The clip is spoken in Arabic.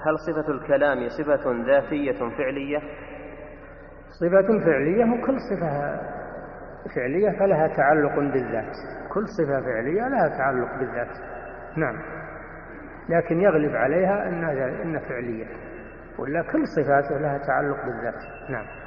هل صفة الكلام صفة ذاتية فعلية؟ صفة فعلية، وكل صفة فعلية فلها تعلق بالذات، كل صفة فعلية لها تعلق بالذات. نعم، لكن يغلب عليها إن فعلية، ولا كل صفاته لها تعلق بالذات. نعم.